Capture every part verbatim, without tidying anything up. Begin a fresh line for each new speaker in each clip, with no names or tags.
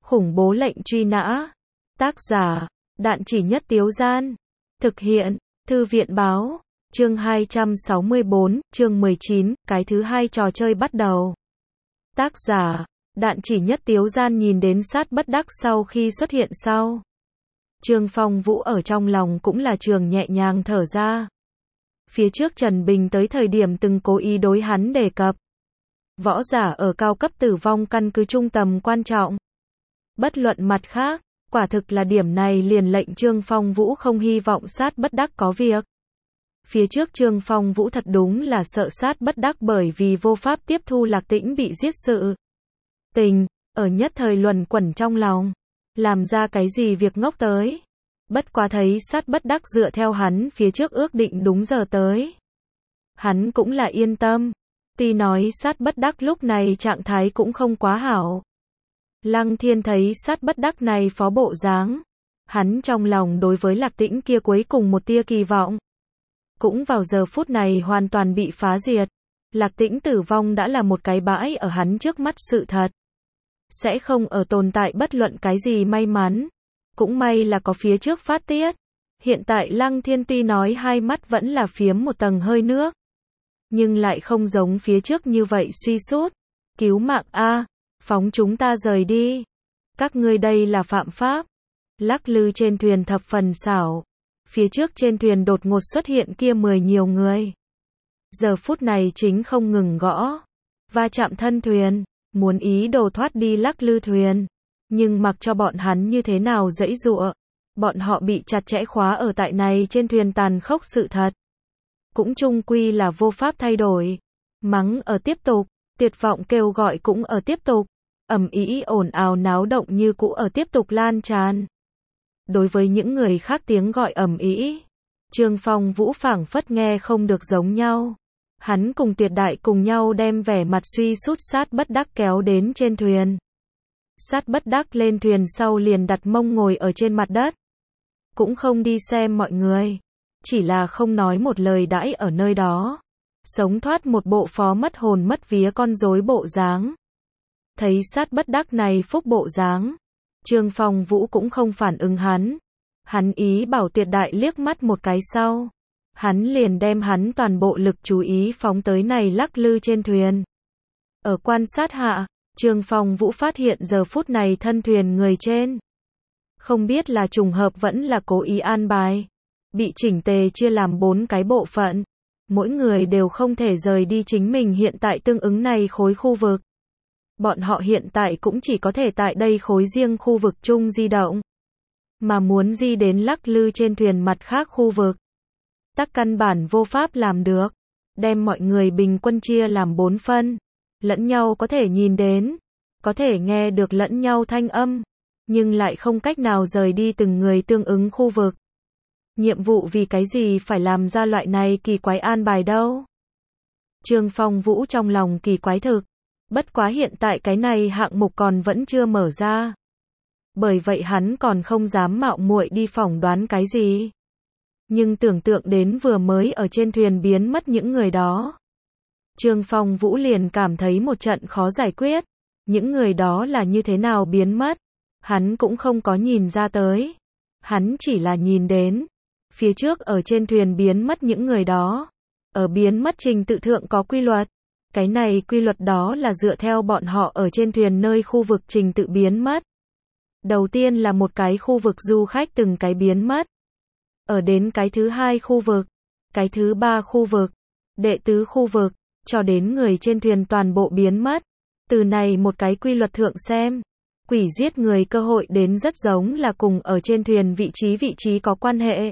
Khủng bố lệnh truy nã. Tác giả, Đạn Chỉ Nhất Tiếu Gian. Thực hiện, Thư viện báo. Chương hai trăm sáu mươi tư, chương mười chín, cái thứ hai trò chơi bắt đầu. Tác giả, Đạn Chỉ Nhất Tiếu Gian nhìn đến sát bất đắc sau khi xuất hiện sau. Trương Phong Vũ ở trong lòng cũng là trường nhẹ nhàng thở ra. Phía trước Trần Bình tới thời điểm từng cố ý đối hắn đề cập. Võ giả ở cao cấp tử vong căn cứ trung tầm quan trọng. Bất luận mặt khác, quả thực là điểm này liền lệnh Trương Phong Vũ không hy vọng sát bất đắc có việc. Phía trước Trương Phong Vũ thật đúng là sợ sát bất đắc bởi vì vô pháp tiếp thu Lạc Tĩnh bị giết sự tình, ở nhất thời luẩn quẩn trong lòng, làm ra cái gì việc ngốc tới. Bất quá thấy sát bất đắc dựa theo hắn phía trước ước định đúng giờ tới. Hắn cũng là yên tâm, tuy nói sát bất đắc lúc này trạng thái cũng không quá hảo. Lăng Thiên thấy sát bất đắc này phó bộ dáng, hắn trong lòng đối với Lạc Tĩnh kia cuối cùng một tia kỳ vọng, cũng vào giờ phút này hoàn toàn bị phá diệt. Lạc Tĩnh tử vong đã là một cái bãi ở hắn trước mắt sự thật. Sẽ không ở tồn tại bất luận cái gì may mắn. Cũng may là có phía trước phát tiết. Hiện tại Lăng Thiên tuy nói hai mắt vẫn là phiếm một tầng hơi nước, nhưng lại không giống phía trước như vậy suy sút. Cứu mạng a, phóng chúng ta rời đi. Các ngươi đây là phạm pháp. Lắc lư trên thuyền thập phần xảo. Phía trước trên thuyền đột ngột xuất hiện kia mười nhiều người. Giờ phút này chính không ngừng gõ, va chạm thân thuyền, muốn ý đồ thoát đi lắc lư thuyền. Nhưng mặc cho bọn hắn như thế nào giãy giụa, bọn họ bị chặt chẽ khóa ở tại này trên thuyền tàn khốc sự thật. Cũng chung quy là vô pháp thay đổi. Mắng ở tiếp tục, tuyệt vọng kêu gọi cũng ở tiếp tục, ầm ĩ ồn ào náo động như cũ ở tiếp tục lan tràn. Đối với những người khác tiếng gọi ầm ĩ, Trương Phong Vũ phảng phất nghe không được giống nhau. Hắn cùng Tuyệt Đại cùng nhau đem vẻ mặt suy sút sát bất đắc kéo đến trên thuyền. Sát bất đắc lên thuyền sau liền đặt mông ngồi ở trên mặt đất. Cũng không đi xem mọi người, chỉ là không nói một lời đãi ở nơi đó. Sống thoát một bộ phó mất hồn mất vía con rối bộ dáng. Thấy sát bất đắc này phúc bộ dáng, Trương Phong Vũ cũng không phản ứng hắn. Hắn ý bảo Tuyệt Đại liếc mắt một cái sau, hắn liền đem hắn toàn bộ lực chú ý phóng tới này lắc lư trên thuyền. Ở quan sát hạ, Trương Phong Vũ phát hiện giờ phút này thân thuyền người trên, không biết là trùng hợp vẫn là cố ý an bài, bị chỉnh tề chia làm bốn cái bộ phận. Mỗi người đều không thể rời đi chính mình hiện tại tương ứng này khối khu vực. Bọn họ hiện tại cũng chỉ có thể tại đây khối riêng khu vực chung di động. Mà muốn di đến lắc lư trên thuyền mặt khác khu vực, tắc căn bản vô pháp làm được. Đem mọi người bình quân chia làm bốn phân. Lẫn nhau có thể nhìn đến, có thể nghe được lẫn nhau thanh âm, nhưng lại không cách nào rời đi từng người tương ứng khu vực. Nhiệm vụ vì cái gì phải làm ra loại này kỳ quái an bài đâu? Trương Phong Vũ trong lòng kỳ quái thực. Bất quá hiện tại cái này hạng mục còn vẫn chưa mở ra. Bởi vậy hắn còn không dám mạo muội đi phỏng đoán cái gì. Nhưng tưởng tượng đến vừa mới ở trên thuyền biến mất những người đó, Trương Phong Vũ liền cảm thấy một trận khó giải quyết. Những người đó là như thế nào biến mất, hắn cũng không có nhìn ra tới. Hắn chỉ là nhìn đến, phía trước ở trên thuyền biến mất những người đó, ở biến mất trình tự thượng có quy luật. Cái này quy luật đó là dựa theo bọn họ ở trên thuyền nơi khu vực trình tự biến mất. Đầu tiên là một cái khu vực du khách từng cái biến mất. Ở đến cái thứ hai khu vực, cái thứ ba khu vực, đệ tứ khu vực, cho đến người trên thuyền toàn bộ biến mất. Từ này một cái quy luật thượng xem, quỷ giết người cơ hội đến rất giống là cùng ở trên thuyền vị trí vị trí có quan hệ.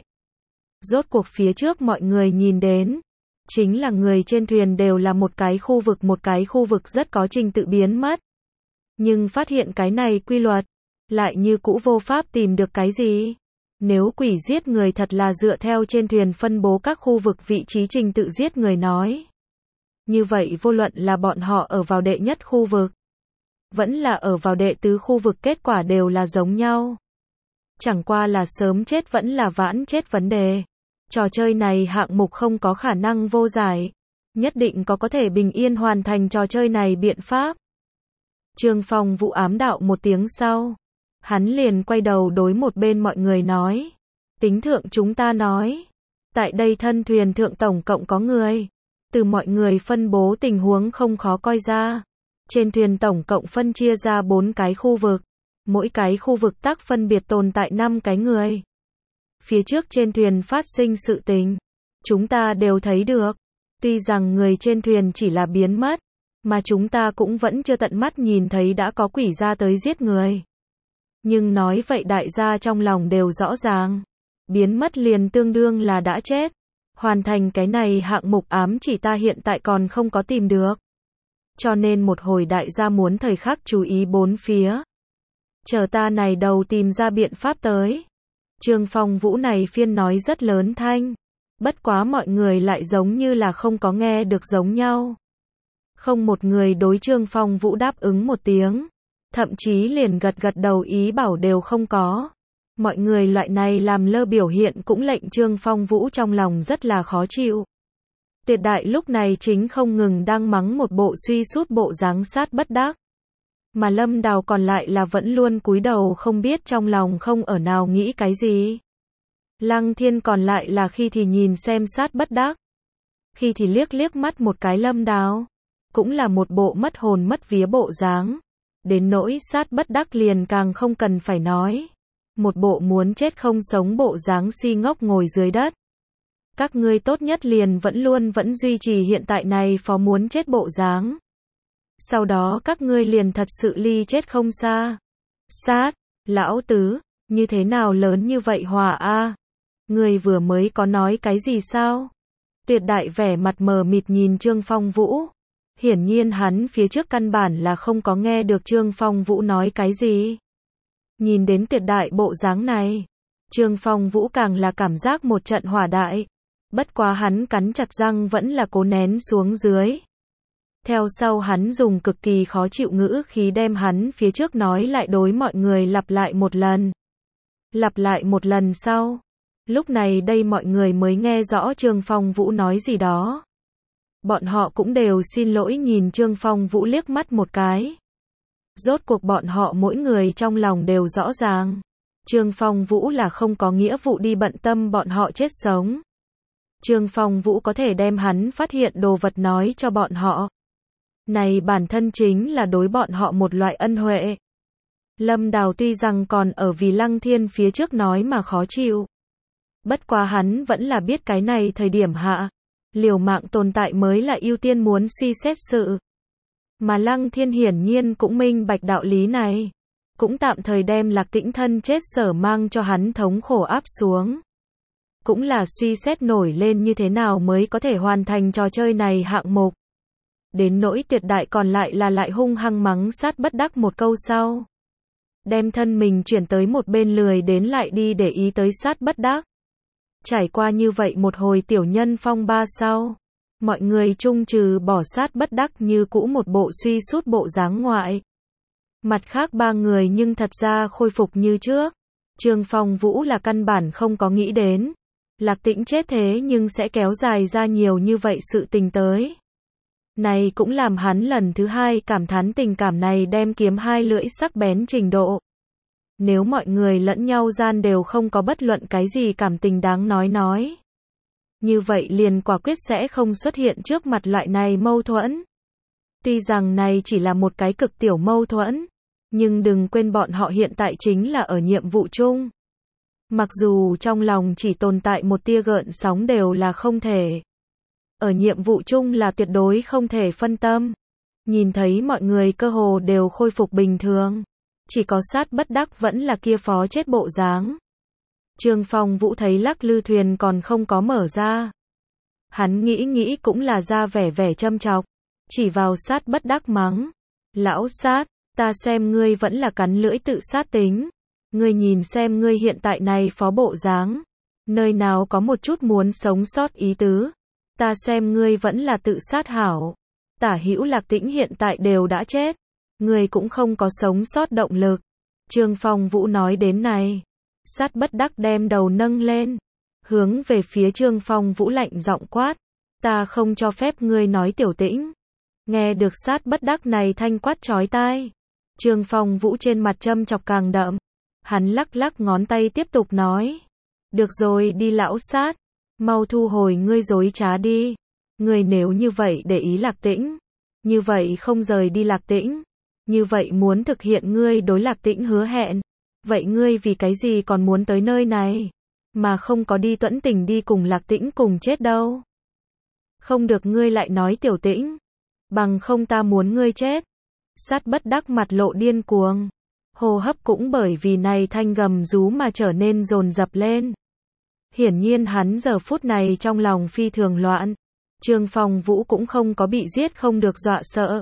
Rốt cuộc phía trước mọi người nhìn đến, chính là người trên thuyền đều là một cái khu vực một cái khu vực rất có trình tự biến mất. Nhưng phát hiện cái này quy luật, lại như cũ vô pháp tìm được cái gì. Nếu quỷ giết người thật là dựa theo trên thuyền phân bố các khu vực vị trí trình tự giết người nói, như vậy vô luận là bọn họ ở vào đệ nhất khu vực, vẫn là ở vào đệ tứ khu vực kết quả đều là giống nhau. Chẳng qua là sớm chết vẫn là vãn chết vấn đề. Trò chơi này hạng mục không có khả năng vô giải. Nhất định có có thể bình yên hoàn thành trò chơi này biện pháp. Trương Phong Vũ ám đạo một tiếng sau, Hắn liền quay đầu đối một bên mọi người nói. Tính thượng chúng ta nói. Tại đây thân thuyền thượng tổng cộng có người. Từ mọi người phân bố tình huống không khó coi ra. Trên thuyền tổng cộng phân chia ra bốn cái khu vực. Mỗi cái khu vực tác phân biệt tồn tại năm cái người. Phía trước trên thuyền phát sinh sự tình. Chúng ta đều thấy được. Tuy rằng người trên thuyền chỉ là biến mất. Mà chúng ta cũng vẫn chưa tận mắt nhìn thấy đã có quỷ ra tới giết người. Nhưng nói vậy đại gia trong lòng đều rõ ràng. Biến mất liền tương đương là đã chết. Hoàn thành cái này hạng mục ám chỉ ta hiện tại còn không có tìm được. Cho nên một hồi đại gia muốn thời khắc chú ý bốn phía. Chờ ta này đầu tìm ra biện pháp tới. Trương Phong Vũ này phiên nói rất lớn thanh. Bất quá mọi người lại giống như là không có nghe được giống nhau. Không một người đối Trương Phong Vũ đáp ứng một tiếng. Thậm chí liền gật gật đầu ý bảo đều không có. Mọi người loại này làm lơ biểu hiện cũng lệnh Trương Phong Vũ trong lòng rất là khó chịu. Tuyệt đại lúc này chính không ngừng đang mắng một bộ suy sút bộ dáng sát bất đắc. Mà Lâm Đào còn lại là vẫn luôn cúi đầu không biết trong lòng không ở nào nghĩ cái gì. Lăng Thiên còn lại là khi thì nhìn xem sát bất đắc. Khi thì liếc liếc mắt một cái Lâm Đào. Cũng là một bộ mất hồn mất vía bộ dáng. Đến nỗi sát bất đắc liền càng không cần phải nói. Một bộ muốn chết không sống bộ dáng si ngốc ngồi dưới đất. Các ngươi tốt nhất liền vẫn luôn vẫn duy trì hiện tại này phó muốn chết bộ dáng. Sau đó các ngươi liền thật sự ly chết không xa. Sát, lão tứ, như thế nào lớn như vậy hòa a? Ngươi vừa mới có nói cái gì sao? Tuyệt đại vẻ mặt mờ mịt nhìn Trương Phong Vũ. Hiển nhiên hắn phía trước căn bản là không có nghe được Trương Phong Vũ nói cái gì. Nhìn đến tuyệt đại bộ dáng này, Trương Phong Vũ càng là cảm giác một trận hỏa đại. Bất quá hắn cắn chặt răng vẫn là cố nén xuống dưới. Theo sau hắn dùng cực kỳ khó chịu ngữ khí đem hắn phía trước nói lại đối mọi người lặp lại một lần. Lặp lại một lần sau. Lúc này đây mọi người mới nghe rõ Trương Phong Vũ nói gì đó. Bọn họ cũng đều xin lỗi nhìn Trương Phong Vũ liếc mắt một cái. Rốt cuộc bọn họ mỗi người trong lòng đều rõ ràng. Trương Phong Vũ là không có nghĩa vụ đi bận tâm bọn họ chết sống. Trương Phong Vũ có thể đem hắn phát hiện đồ vật nói cho bọn họ. Này bản thân chính là đối bọn họ một loại ân huệ. Lâm Đào tuy rằng còn ở vì Lăng Thiên phía trước nói mà khó chịu. Bất quá hắn vẫn là biết cái này thời điểm hạ. Liều mạng tồn tại mới là ưu tiên muốn suy xét sự. Mà Lăng Thiên hiển nhiên cũng minh bạch đạo lý này. Cũng tạm thời đem Lạc Tĩnh thân chết sở mang cho hắn thống khổ áp xuống. Cũng là suy xét nổi lên như thế nào mới có thể hoàn thành trò chơi này hạng mục. Đến nỗi tuyệt đại còn lại là lại hung hăng mắng sát bất đắc một câu sau. Đem thân mình chuyển tới một bên lười đến lại đi để ý tới sát bất đắc. Trải qua như vậy một hồi tiểu nhân phong ba sau. Mọi người chung trừ bỏ sát bất đắc như cũ một bộ suy sút bộ dáng ngoại. Mặt khác ba người nhưng thật ra khôi phục như trước. Trương Phong Vũ là căn bản không có nghĩ đến. Lạc Tĩnh chết thế nhưng sẽ kéo dài ra nhiều như vậy sự tình tới. Này cũng làm hắn lần thứ hai cảm thán tình cảm này đem kiếm hai lưỡi sắc bén trình độ. Nếu mọi người lẫn nhau gian đều không có bất luận cái gì cảm tình đáng nói nói. Như vậy liền quả quyết sẽ không xuất hiện trước mặt loại này mâu thuẫn. Tuy rằng này chỉ là một cái cực tiểu mâu thuẫn. Nhưng đừng quên bọn họ hiện tại chính là ở nhiệm vụ chung. Mặc dù trong lòng chỉ tồn tại một tia gợn sóng đều là không thể. Ở nhiệm vụ chung là tuyệt đối không thể phân tâm. Nhìn thấy mọi người cơ hồ đều khôi phục bình thường. Chỉ có sát bất đắc vẫn là kia phó chết bộ dáng. Trương Phong Vũ thấy lắc lư thuyền còn không có mở ra. Hắn nghĩ nghĩ cũng là ra vẻ vẻ châm chọc. Chỉ vào sát bất đắc mắng. Lão sát, ta xem ngươi vẫn là cắn lưỡi tự sát tính. Ngươi nhìn xem ngươi hiện tại này phó bộ dáng. Nơi nào có một chút muốn sống sót ý tứ. Ta xem ngươi vẫn là tự sát hảo. Tả hữu Lạc Tĩnh hiện tại đều đã chết. Ngươi cũng không có sống sót động lực. Trương Phong Vũ nói đến này. Sát bất đắc đem đầu nâng lên. Hướng về phía Trương Phong Vũ lạnh giọng quát. Ta không cho phép ngươi nói tiểu tĩnh. Nghe được sát bất đắc này thanh quát chói tai. Trương Phong Vũ trên mặt châm chọc càng đậm. Hắn lắc lắc ngón tay tiếp tục nói. Được rồi đi lão sát. Mau thu hồi ngươi dối trá đi. Ngươi nếu như vậy để ý Lạc Tĩnh. Như vậy không rời đi Lạc Tĩnh. Như vậy muốn thực hiện ngươi đối Lạc Tĩnh hứa hẹn. Vậy ngươi vì cái gì còn muốn tới nơi này? Mà không có đi Tuẫn Tình đi cùng Lạc Tĩnh cùng chết đâu. Không được ngươi lại nói Tiểu Tĩnh. Bằng không ta muốn ngươi chết. Sát Bất Đắc mặt lộ điên cuồng. Hô hấp cũng bởi vì này thanh gầm rú mà trở nên dồn dập lên. Hiển nhiên hắn giờ phút này trong lòng phi thường loạn. Trương Phong Vũ cũng không có bị giết không được dọa sợ.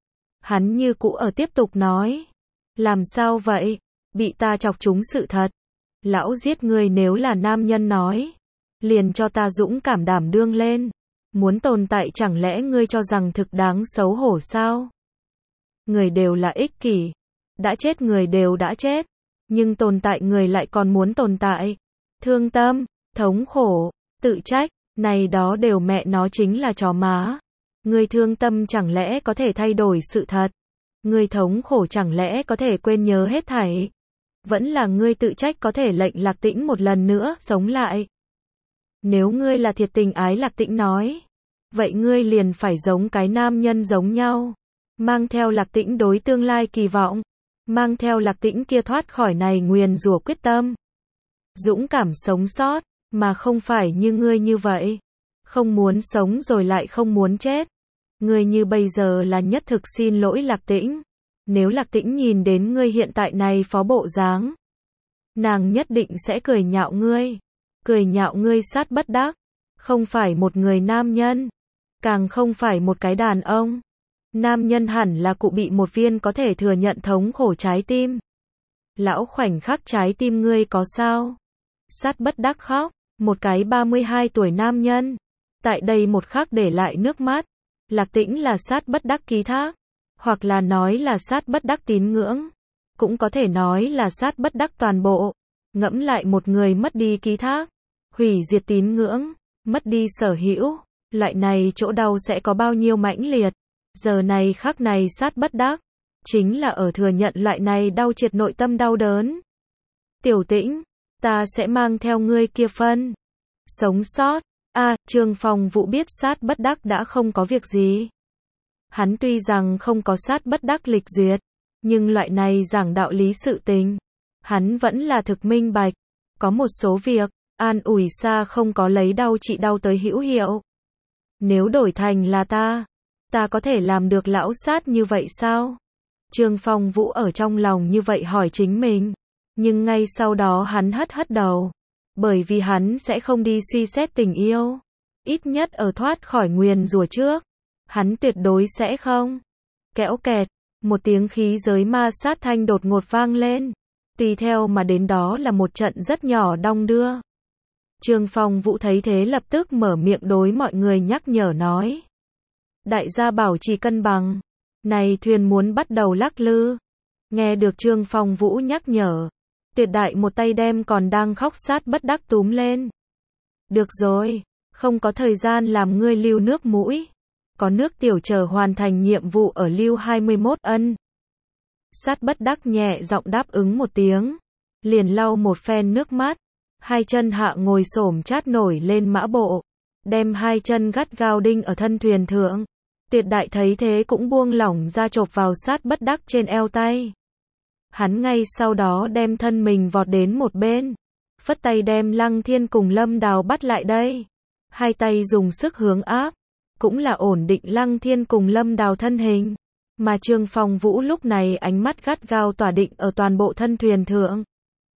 Hắn như cũ ở tiếp tục nói. Làm sao vậy? Bị ta chọc trúng sự thật. Lão giết ngươi nếu là nam nhân nói. Liền cho ta dũng cảm đảm đương lên. Muốn tồn tại chẳng lẽ ngươi cho rằng thực đáng xấu hổ sao? Người đều là ích kỷ. Đã chết người đều đã chết. Nhưng tồn tại người lại còn muốn tồn tại. Thương tâm, thống khổ, tự trách. Này đó đều mẹ nó chính là chó má. Ngươi thương tâm chẳng lẽ có thể thay đổi sự thật? Ngươi thống khổ chẳng lẽ có thể quên nhớ hết thảy? Vẫn là ngươi tự trách có thể lệnh Lạc Tĩnh một lần nữa sống lại. Nếu ngươi là thiệt tình ái Lạc Tĩnh nói. Vậy ngươi liền phải giống cái nam nhân giống nhau. Mang theo Lạc Tĩnh đối tương lai kỳ vọng. Mang theo Lạc Tĩnh kia thoát khỏi này nguyền rủa quyết tâm. Dũng cảm sống sót. Mà không phải như ngươi như vậy. Không muốn sống rồi lại không muốn chết. Ngươi như bây giờ là nhất thực xin lỗi Lạc Tĩnh. Nếu Lạc Tĩnh nhìn đến ngươi hiện tại này phó bộ dáng. Nàng nhất định sẽ cười nhạo ngươi. Cười nhạo ngươi Sát Bất Đắc. Không phải một người nam nhân. Càng không phải một cái đàn ông. Nam nhân hẳn là cụ bị một viên có thể thừa nhận thống khổ trái tim. Lão khoảnh khắc trái tim ngươi có sao? Sát Bất Đắc khóc. Một cái ba mươi hai tuổi nam nhân. Tại đây một khắc để lại nước mắt. Lạc Tĩnh là Sát Bất Đắc ký thác. Hoặc là nói là Sát Bất Đắc tín ngưỡng. Cũng có thể nói là Sát Bất Đắc toàn bộ. Ngẫm lại một người mất đi ký thác. Hủy diệt tín ngưỡng. Mất đi sở hữu. Loại này chỗ đau sẽ có bao nhiêu mãnh liệt. Giờ này khắc này Sát Bất Đắc. Chính là ở thừa nhận loại này đau triệt nội tâm đau đớn. Tiểu Tĩnh. Ta sẽ mang theo ngươi kia phân. Sống sót. A, à, Trương Phong Vũ biết Sát Bất Đắc đã không có việc gì. Hắn tuy rằng không có Sát Bất Đắc lịch duyệt. Nhưng loại này giảng đạo lý sự tình. Hắn vẫn là thực minh bạch. Có một số việc. An ủi xa không có lấy đau trị đau tới hữu hiệu. Nếu đổi thành là ta. Ta có thể làm được lão sát như vậy sao? Trương Phong Vũ ở trong lòng như vậy hỏi chính mình. Nhưng ngay sau đó hắn hất hất đầu. Bởi vì hắn sẽ không đi suy xét tình yêu. Ít nhất ở thoát khỏi nguyền rủa trước. Hắn tuyệt đối sẽ không. Kẽo kẹt. Một tiếng khí giới ma sát thanh đột ngột vang lên. Tùy theo mà đến đó là một trận rất nhỏ đong đưa. Trương Phong Vũ thấy thế lập tức mở miệng đối mọi người nhắc nhở nói. Đại gia bảo trì cân bằng. Này thuyền muốn bắt đầu lắc lư. Nghe được Trương Phong Vũ nhắc nhở. Tuyệt đại một tay đem còn đang khóc Sát Bất Đắc túm lên. Được rồi. Không có thời gian làm ngươi lưu nước mũi. Có nước tiểu chờ hoàn thành nhiệm vụ ở lưu hai mươi mốt ân. Sát Bất Đắc nhẹ giọng đáp ứng một tiếng. Liền lau một phen nước mắt. Hai chân hạ ngồi xổm chát nổi lên mã bộ. Đem hai chân gắt gao đinh ở thân thuyền thượng. Tuyệt đại thấy thế cũng buông lỏng ra chộp vào Sát Bất Đắc trên eo tay. Hắn ngay sau đó đem thân mình vọt đến một bên. Phất tay đem Lăng Thiên cùng Lâm Đào bắt lại đây. Hai tay dùng sức hướng áp. Cũng là ổn định Lăng Thiên cùng Lâm Đào thân hình. Mà Trương Phong Vũ lúc này ánh mắt gắt gao tỏa định ở toàn bộ thân thuyền thượng.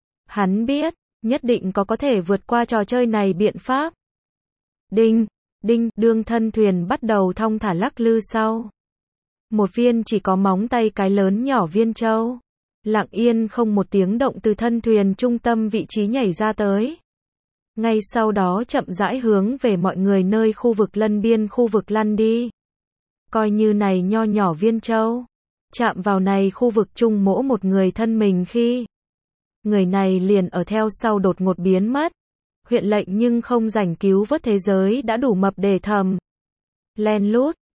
Hắn biết, nhất định có có thể vượt qua trò chơi này biện pháp. Đinh, đinh, đương thân thuyền bắt đầu thong thả lắc lư sau. Một viên chỉ có móng tay cái lớn nhỏ viên châu. Lặng yên không một tiếng động từ thân thuyền trung tâm vị trí nhảy ra tới. Ngay sau đó chậm rãi hướng về mọi người nơi khu vực lân biên khu vực lăn đi. Coi như này nho nhỏ viên châu. Chạm vào này khu vực trung mỗi một người thân mình khi. Người này liền ở theo sau đột ngột biến mất. Huyện lệnh nhưng không rảnh cứu vớt thế giới đã đủ mập để thầm. Len lút,